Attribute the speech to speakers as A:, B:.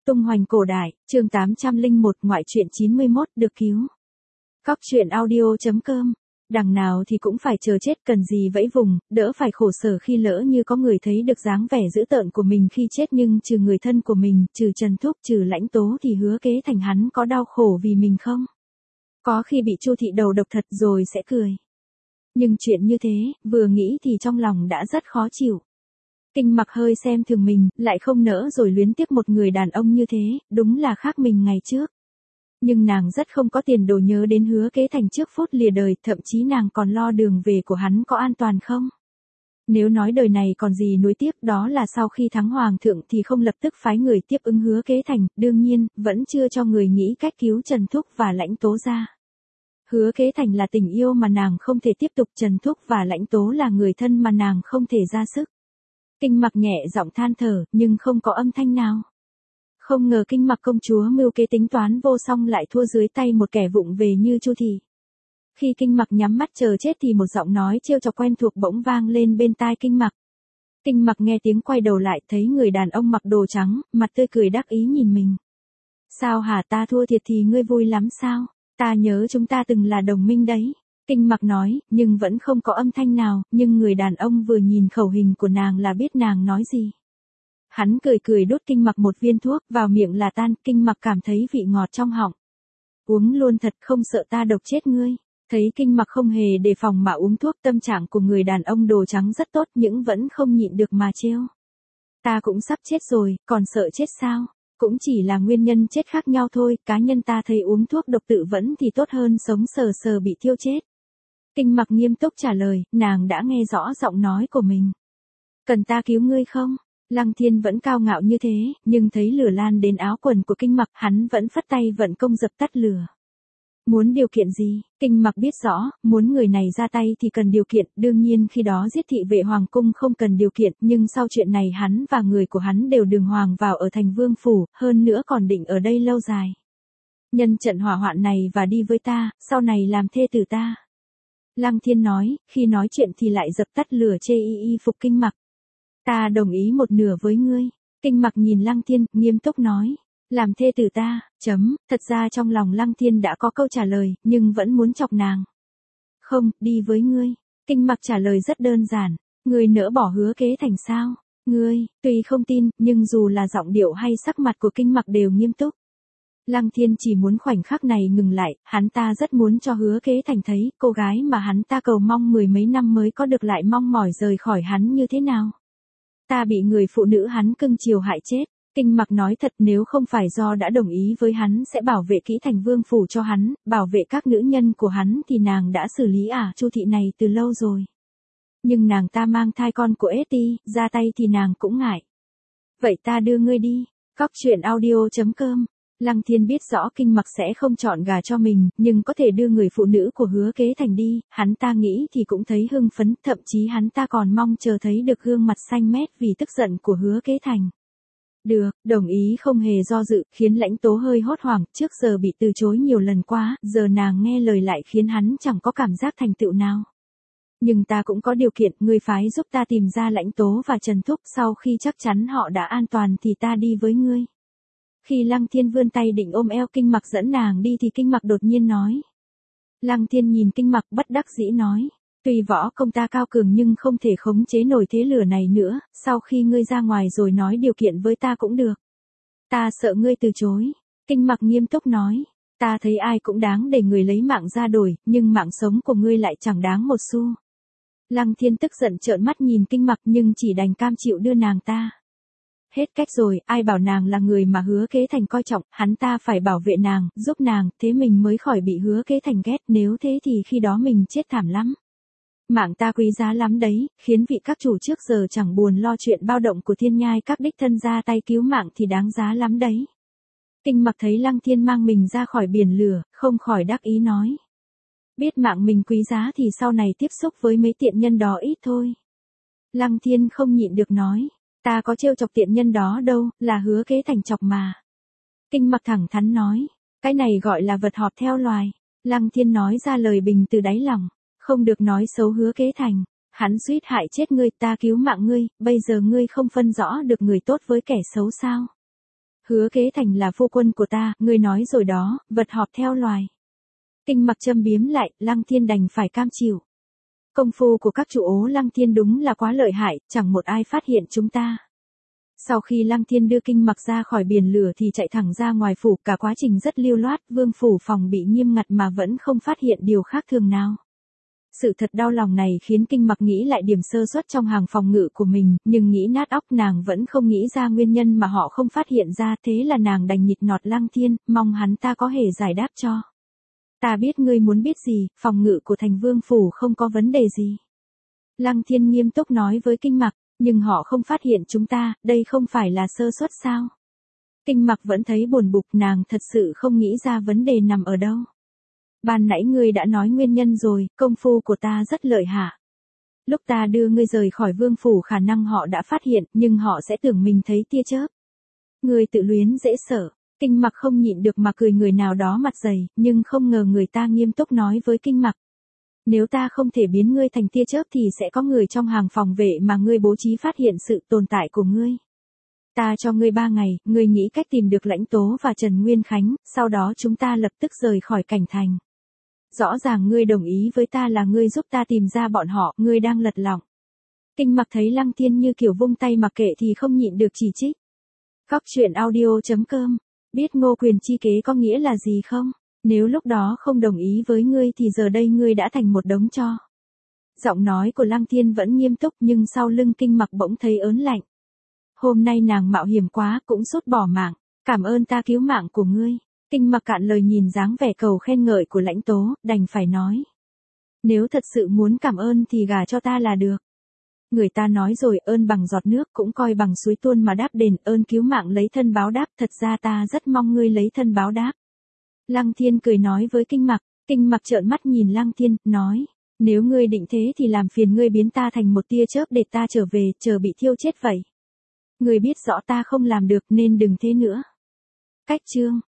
A: Tung hoành cổ đại, chương 801, ngoại truyện 91, được cứu. Cóc truyện audio.com. Đằng nào thì cũng phải chờ chết, cần gì vẫy vùng, đỡ phải khổ sở khi lỡ như có người thấy được dáng vẻ dữ tợn của mình khi chết, nhưng trừ người thân của mình, trừ Trần Thúc, trừ Lãnh Tố thì Hứa Kế Thành hắn có đau khổ vì mình không? Có khi bị Chu thị đầu độc thật rồi sẽ cười. Nhưng chuyện như thế, vừa nghĩ thì trong lòng đã rất khó chịu. Kinh Mặc hơi xem thường mình, lại không nỡ rồi luyến tiếc một người đàn ông như thế, đúng là khác mình ngày trước. Nhưng nàng rất không có tiền đồ nhớ đến Hứa Kế Thành trước phút lìa đời, thậm chí nàng còn lo đường về của hắn có an toàn không. Nếu nói đời này còn gì nuối tiếc, đó là sau khi thắng hoàng thượng thì không lập tức phái người tiếp ứng Hứa Kế Thành, đương nhiên, vẫn chưa cho người nghĩ cách cứu Trần Thúc và Lãnh Tố ra. Hứa Kế Thành là tình yêu mà nàng không thể tiếp tục, Trần Thúc và Lãnh Tố là người thân mà nàng không thể ra sức. Kinh Mặc nhẹ giọng than thở, nhưng không có âm thanh nào. Không ngờ Kinh Mặc công chúa mưu kế tính toán vô song lại thua dưới tay một kẻ vụng về như Chu thị. Khi Kinh Mặc nhắm mắt chờ chết thì một giọng nói trêu chọc quen thuộc bỗng vang lên bên tai Kinh Mặc. Kinh Mặc nghe tiếng quay đầu lại, thấy người đàn ông mặc đồ trắng, mặt tươi cười đắc ý nhìn mình. Sao hả, ta thua thiệt thì ngươi vui lắm sao? Ta nhớ chúng ta từng là đồng minh đấy. Kinh Mặc nói, nhưng vẫn không có âm thanh nào, nhưng người đàn ông vừa nhìn khẩu hình của nàng là biết nàng nói gì. Hắn cười cười đút Kinh Mặc một viên thuốc, vào miệng là tan, Kinh Mặc cảm thấy vị ngọt trong họng. Uống luôn thật, không sợ ta độc chết ngươi. Thấy Kinh Mặc không hề đề phòng mà uống thuốc, tâm trạng của người đàn ông đồ trắng rất tốt nhưng vẫn không nhịn được mà trêu. Ta cũng sắp chết rồi, còn sợ chết sao? Cũng chỉ là nguyên nhân chết khác nhau thôi, cá nhân ta thấy uống thuốc độc tự vẫn thì tốt hơn sống sờ sờ bị thiêu chết. Kinh Mặc nghiêm túc trả lời, nàng đã nghe rõ giọng nói của mình. Cần ta cứu ngươi không? Lăng Thiên vẫn cao ngạo như thế, nhưng thấy lửa lan đến áo quần của Kinh Mặc, hắn vẫn phất tay vận công dập tắt lửa. Muốn điều kiện gì? Kinh Mặc biết rõ, muốn người này ra tay thì cần điều kiện, đương nhiên khi đó giết thị vệ hoàng cung không cần điều kiện, nhưng sau chuyện này hắn và người của hắn đều đường hoàng vào ở thành vương phủ, hơn nữa còn định ở đây lâu dài. Nhân trận hỏa hoạn này và đi với ta, sau này làm thê tử ta. Lăng Thiên nói, khi nói chuyện thì lại dập tắt lửa chê y phục Kinh Mặc. Ta đồng ý một nửa với ngươi. Kinh Mặc nhìn Lăng Thiên, nghiêm túc nói. Làm thê tử ta, thật ra trong lòng Lăng Thiên đã có câu trả lời, nhưng vẫn muốn chọc nàng. Không, đi với ngươi. Kinh Mặc trả lời rất đơn giản. Ngươi nỡ bỏ Hứa Kế Thành sao? Ngươi, tuy không tin, nhưng dù là giọng điệu hay sắc mặt của Kinh Mặc đều nghiêm túc. Lăng Thiên chỉ muốn khoảnh khắc này ngừng lại, hắn ta rất muốn cho Hứa Kế Thành thấy, cô gái mà hắn ta cầu mong mười mấy năm mới có được lại mong mỏi rời khỏi hắn như thế nào. Ta bị người phụ nữ hắn cưng chiều hại chết. Kinh Mặc nói thật, nếu không phải do đã đồng ý với hắn sẽ bảo vệ kỹ thành vương phủ cho hắn, bảo vệ các nữ nhân của hắn thì nàng đã xử lý Chu thị này từ lâu rồi. Nhưng nàng ta mang thai con của Eti, ra tay thì nàng cũng ngại. Vậy ta đưa ngươi đi. Cóc truyện audio.com. Lăng Thiên biết rõ Kinh Mặc sẽ không chọn gả cho mình, nhưng có thể đưa người phụ nữ của Hứa Kế Thành đi, hắn ta nghĩ thì cũng thấy hưng phấn, thậm chí hắn ta còn mong chờ thấy được gương mặt xanh mét vì tức giận của Hứa Kế Thành. Được, đồng ý không hề do dự, khiến Lãnh Tố hơi hốt hoảng, trước giờ bị từ chối nhiều lần quá, giờ nàng nghe lời lại khiến hắn chẳng có cảm giác thành tựu nào. Nhưng ta cũng có điều kiện, ngươi phái giúp ta tìm ra Lãnh Tố và Trần Thúc, sau khi chắc chắn họ đã an toàn thì ta đi với ngươi. Khi Lăng Thiên vươn tay định ôm eo Kinh Mặc dẫn nàng đi thì Kinh Mặc đột nhiên nói. Lăng Thiên nhìn Kinh Mặc bất đắc dĩ nói. Tuy võ công ta cao cường nhưng không thể khống chế nổi thế lửa này nữa, sau khi ngươi ra ngoài rồi nói điều kiện với ta cũng được. Ta sợ ngươi từ chối. Kinh Mặc nghiêm túc nói. Ta thấy ai cũng đáng để người lấy mạng ra đổi, nhưng mạng sống của ngươi lại chẳng đáng một xu. Lăng Thiên tức giận trợn mắt nhìn Kinh Mặc nhưng chỉ đành cam chịu đưa nàng ta. Hết cách rồi, ai bảo nàng là người mà Hứa Kế Thành coi trọng, hắn ta phải bảo vệ nàng, giúp nàng, thế mình mới khỏi bị Hứa Kế Thành ghét, nếu thế thì khi đó mình chết thảm lắm. Mạng ta quý giá lắm đấy, khiến vị các chủ trước giờ chẳng buồn lo chuyện bao động của Thiên Nhai các đích thân ra tay cứu mạng thì đáng giá lắm đấy. Kinh Mặc thấy Lăng Thiên mang mình ra khỏi biển lửa, không khỏi đắc ý nói. Biết mạng mình quý giá thì sau này tiếp xúc với mấy tiện nhân đó ít thôi. Lăng Thiên không nhịn được nói. Ta có trêu chọc tiện nhân đó đâu, là Hứa Kế Thành chọc mà. Kinh Mặc thẳng thắn nói. Cái này gọi là vật họp theo loài. Lăng Thiên nói ra lời bình từ đáy lòng. Không được nói xấu Hứa Kế Thành. Hắn suýt hại chết ngươi, ta cứu mạng ngươi, bây giờ ngươi không phân rõ được người tốt với kẻ xấu sao. Hứa Kế Thành là phu quân của ta, ngươi nói rồi đó, vật họp theo loài. Kinh Mặc châm biếm lại, Lăng Thiên đành phải cam chịu. Công phu của các chủ ố Lăng Thiên đúng là quá lợi hại, chẳng một ai phát hiện chúng ta. Sau khi Lăng Thiên đưa Kinh Mặc ra khỏi biển lửa thì chạy thẳng ra ngoài phủ, cả quá trình rất lưu loát, vương phủ phòng bị nghiêm ngặt mà vẫn không phát hiện điều khác thường nào. Sự thật đau lòng này khiến Kinh Mặc nghĩ lại điểm sơ suất trong hàng phòng ngự của mình, nhưng nghĩ nát óc nàng vẫn không nghĩ ra nguyên nhân mà họ không phát hiện ra, thế là nàng đành nhịn nọt Lăng Thiên, mong hắn ta có hề giải đáp cho. Ta biết ngươi muốn biết gì, phòng ngự của thành vương phủ không có vấn đề gì. Lăng Thiên nghiêm túc nói với Kinh Mặc, nhưng họ không phát hiện chúng ta, đây không phải là sơ suất sao? Kinh Mặc vẫn thấy buồn bực, nàng thật sự không nghĩ ra vấn đề nằm ở đâu. Ban nãy ngươi đã nói nguyên nhân rồi, công phu của ta rất lợi hại. Lúc ta đưa ngươi rời khỏi vương phủ khả năng họ đã phát hiện, nhưng họ sẽ tưởng mình thấy tia chớp. Ngươi tự luyến dễ sợ. Kinh Mặc không nhịn được mà cười người nào đó mặt dày, nhưng không ngờ người ta nghiêm túc nói với Kinh Mặc. Nếu ta không thể biến ngươi thành tia chớp thì sẽ có người trong hàng phòng vệ mà ngươi bố trí phát hiện sự tồn tại của ngươi. Ta cho ngươi 3 ngày, ngươi nghĩ cách tìm được Lãnh Tố và Trần Nguyên Khánh, sau đó chúng ta lập tức rời khỏi cảnh thành. Rõ ràng ngươi đồng ý với ta là ngươi giúp ta tìm ra bọn họ, ngươi đang lật lọng. Kinh Mặc thấy Lăng Thiên như kiểu vung tay mặc kệ thì không nhịn được chỉ trích. Góc truyện audio.com. Biết Ngô Quyền chi kế có nghĩa là gì không? Nếu lúc đó không đồng ý với ngươi thì giờ đây ngươi đã thành một đống tro. Giọng nói của Lăng Thiên vẫn nghiêm túc nhưng sau lưng Kinh Mặc bỗng thấy ớn lạnh. Hôm nay nàng mạo hiểm quá cũng sốt bỏ mạng, cảm ơn ta cứu mạng của ngươi. Kinh Mặc cạn lời nhìn dáng vẻ cầu khen ngợi của Lãnh Tố, đành phải nói. Nếu thật sự muốn cảm ơn thì gả cho ta là được. Người ta nói rồi, ơn bằng giọt nước cũng coi bằng suối tuôn mà đáp đền, ơn cứu mạng lấy thân báo đáp, thật ra ta rất mong ngươi lấy thân báo đáp. Lăng Thiên cười nói với Kinh Mặc trợn mắt nhìn Lăng Thiên, nói, nếu ngươi định thế thì làm phiền ngươi biến ta thành một tia chớp để ta trở về, chờ bị thiêu chết vậy. Ngươi biết rõ ta không làm được nên đừng thế nữa. Cách chương